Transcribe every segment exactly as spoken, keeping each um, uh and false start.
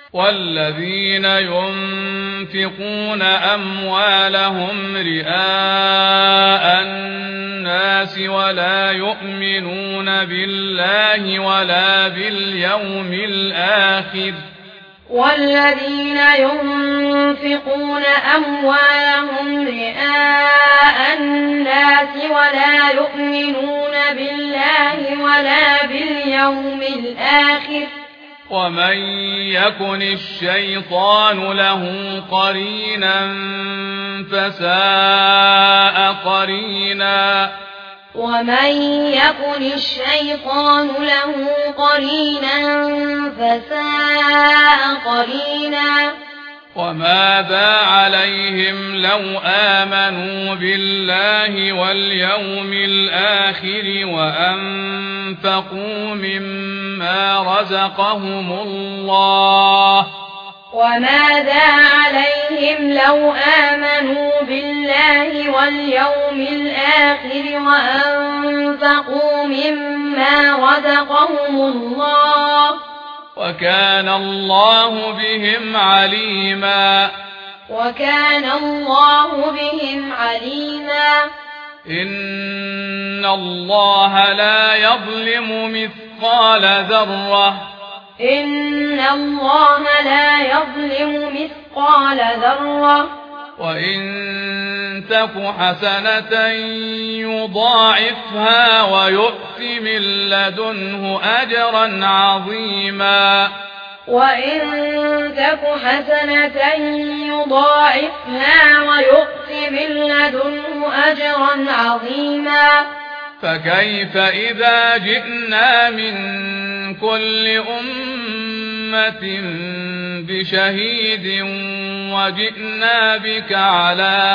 والذين ينفقون أموالهم رئاء الناس ولا يؤمنون بالله ولا باليوم الآخر والذين ينفقون أموالهم رئاء الناس ولا يؤمنون بالله ولا باليوم الآخر ومن يكن الشيطان له قرينا فساء قرينا ومن يكن الشيطان له قرينا فساء قرينا وماذا عليهم لو آمنوا بالله واليوم الآخر وأنفقوا مما رزقهم الله وماذا عليهم لو آمنوا بالله واليوم الآخر وأنفقوا مما رزقهم الله وكان الله بهم عليما وكان الله بهم عليما إن الله لا يظلم مثقال ذرة إن الله لا يظلم مثقال ذرة وإن تك حسنة يضاعفها ويؤت من لدنه أجرا عظيما وإن تك حسنة يضاعفها ويؤت من لدنه أجرا عظيما فكيف إذا جئنا من كل أمة بشهيد وجئنا بك على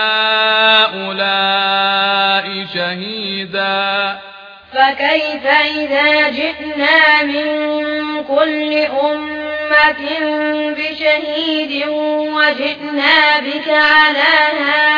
هؤلاء شهيدا فكيف إذا جئنا من كل أمة بشهيد وجئنا بك على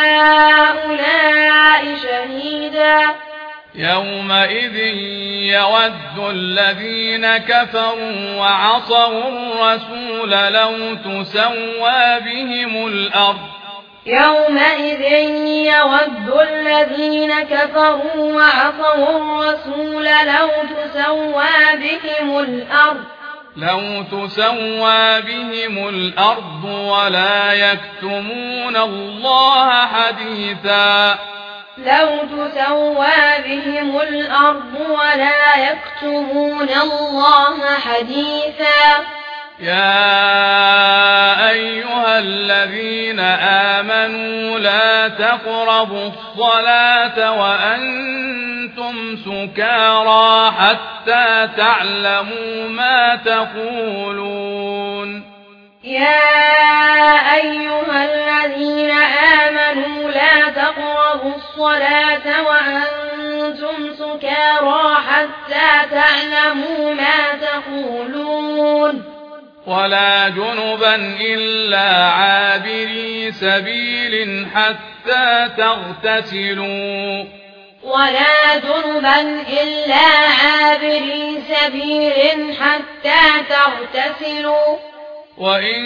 هؤلاء شهيدا يومئذ يود الذين كفروا وعصوا الرسول لو تسوى بهم الأرض يومئذ يود الذين كفروا وعصوا الرسول لو تسوى بهم الأرض لو تسوى بهم الأرض ولا يكتمون الله حديثا لو تسوى بهم الأرض ولا يكتمون الله حديثا يا أيها الذين آمنوا لا تقربوا الصلاة وأنتم سكارى حتى تعلموا ما تقولون يا أيها الذين آمنوا لا تقربوا الصلاة وأنتم سكارى حتى تعلموا ما تقولون ولا جنبا إلا عابري سبيل حتى تغتسلوا ولا جنبا إلا عابري سبيل حتى تغتسلوا وإن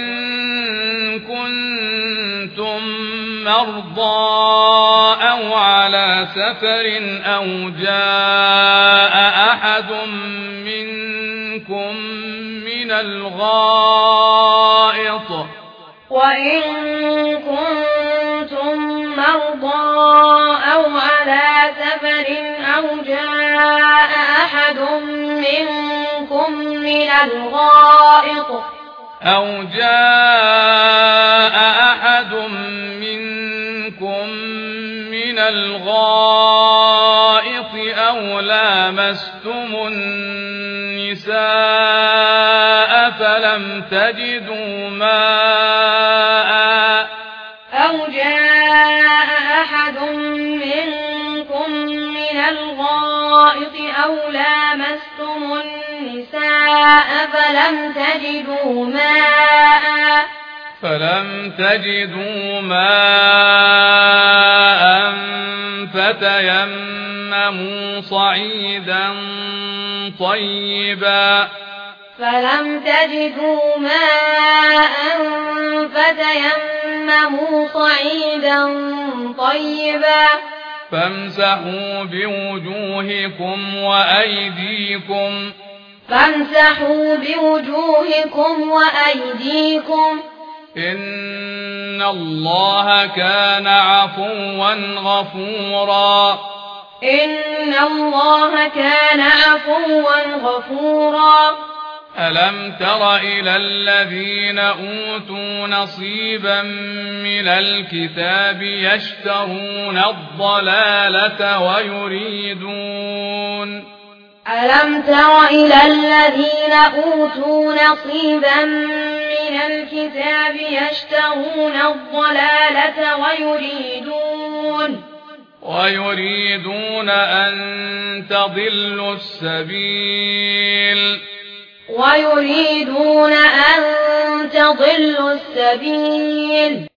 كنتم مرضى أو على سفر أو جاء أحد منكم من الغائط وإن كنتم مرضى أو على سفر أو جاء أحد منكم من الغائط أو جاء أحد منكم من الغائط أو لامستم النساء فلم تجدوا ماء أو جاء أحد منكم من الغائط أو لامستم النساء فلم تجدوا ماء فلم تجدوا ماء فتيمموا صعيدا طيبا فلم تجدوا ماء فتيمموا صعيدا طيبا فامسحوا بوجوهكم وأيديكم فامسحوا بوجوهكم وأيديكم إن الله كان عفوا غفورا إن الله كان عفوا غفورا ألم تر إلى الذين أوتوا نصيبا من الكتاب يشترون الضلالة ويريدون ألم تر إلى الذين أوتوا نصيبا من الكتاب يشترون الضلالة ويريدون ويريدون أن تضلوا السبيل ويريدون أن تضلوا السبيل